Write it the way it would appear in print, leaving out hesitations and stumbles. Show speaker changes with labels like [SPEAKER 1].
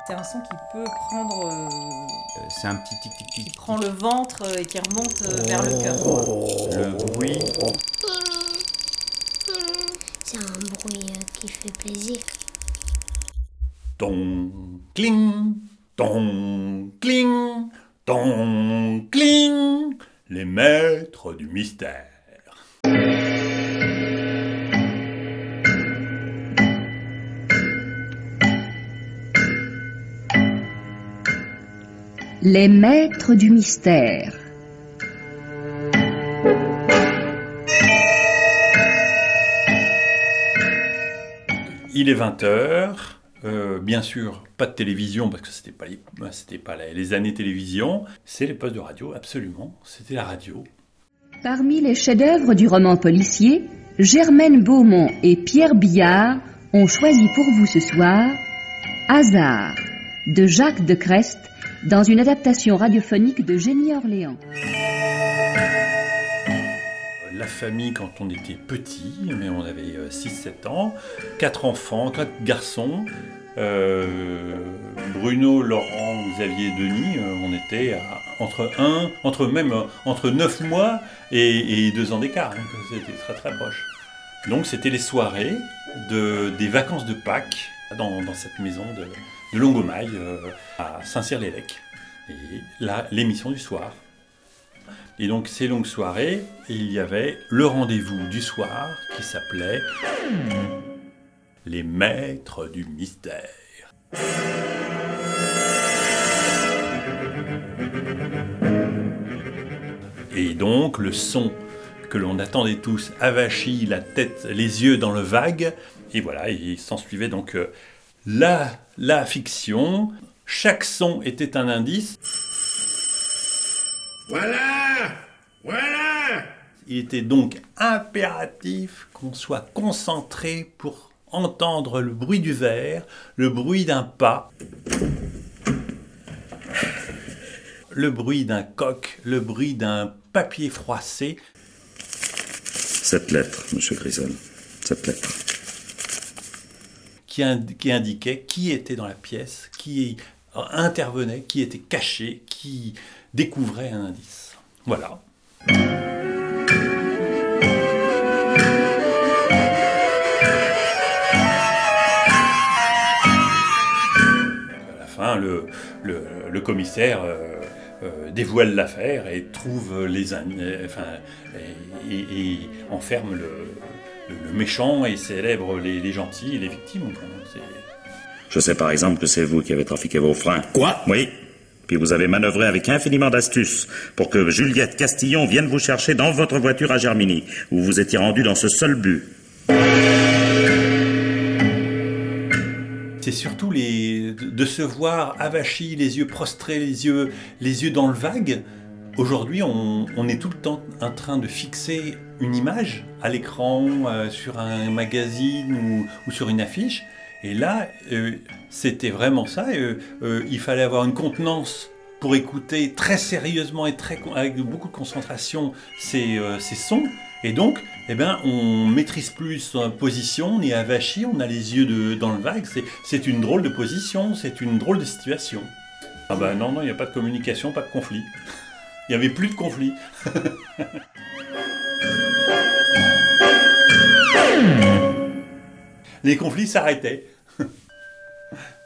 [SPEAKER 1] C'est un son qui peut prendre...
[SPEAKER 2] C'est un petit tic-tic-tic.
[SPEAKER 1] Qui prend le ventre et qui remonte vers le cœur.
[SPEAKER 2] Le bruit.
[SPEAKER 3] C'est un bruit qui fait plaisir.
[SPEAKER 2] Ton, cling, ton, cling, ton, cling. Les maîtres du mystère.
[SPEAKER 4] Les maîtres du mystère.
[SPEAKER 2] Il est 20h. Bien sûr, pas de télévision, parce que c'était pas les années télévision. C'est les postes de radio, absolument. C'était la radio.
[SPEAKER 4] Parmi les chefs-d'œuvre du roman policier, Germaine Beaumont et Pierre Billard ont choisi pour vous ce soir Hasard de Jacques de Crest dans une adaptation radiophonique de Génie Orléans.
[SPEAKER 2] La famille quand on était petit, mais on avait 6-7 ans, 4 enfants, 4 garçons, Bruno, Laurent, Xavier, Denis, on était entre 9 mois et 2 ans d'écart, donc c'était très très proche. Donc c'était les soirées des vacances de Pâques dans cette maison de Longomaille à Saint-Cyr-l'Évêque. Et là, l'émission du soir. Et donc ces longues soirées, il y avait le rendez-vous du soir qui s'appelait Les Maîtres du Mystère. Et donc le son que l'on attendait tous, avachi, la tête, les yeux dans le vague, et voilà, il s'ensuivait donc la fiction. Chaque son était un indice.
[SPEAKER 5] Voilà! Voilà!
[SPEAKER 2] Il était donc impératif qu'on soit concentré pour entendre le bruit du verre, le bruit d'un pas, le bruit d'un coq, le bruit d'un papier froissé.
[SPEAKER 5] Cette lettre, monsieur Grisol, cette lettre.
[SPEAKER 2] Qui indiquait qui était dans la pièce, qui intervenait, qui était caché, qui découvrait un indice. Voilà. À la fin, le commissaire dévoile l'affaire et trouve et enferme le méchant et célèbre les gentils et les victimes.
[SPEAKER 5] Je sais par exemple que c'est vous qui avez trafiqué vos freins. Quoi? Oui. Puis vous avez manœuvré avec infiniment d'astuce pour que Juliette Castillon vienne vous chercher dans votre voiture à Germigny, où vous étiez rendu dans ce seul but.
[SPEAKER 2] C'est surtout de se voir avachi, les yeux prostrés, les yeux dans le vague. Aujourd'hui, on est tout le temps en train de fixer une image à l'écran, sur un magazine ou sur une affiche. Et là, c'était vraiment ça. Il fallait avoir une contenance pour écouter très sérieusement et avec beaucoup de concentration ces sons. Et donc, on maîtrise plus sa position, on est avachi, on a les yeux dans le vague. C'est une drôle de position, c'est une drôle de situation. Ah bah non, il n'y a pas de communication, pas de conflit. Il n'y avait plus de conflit. Les conflits s'arrêtaient.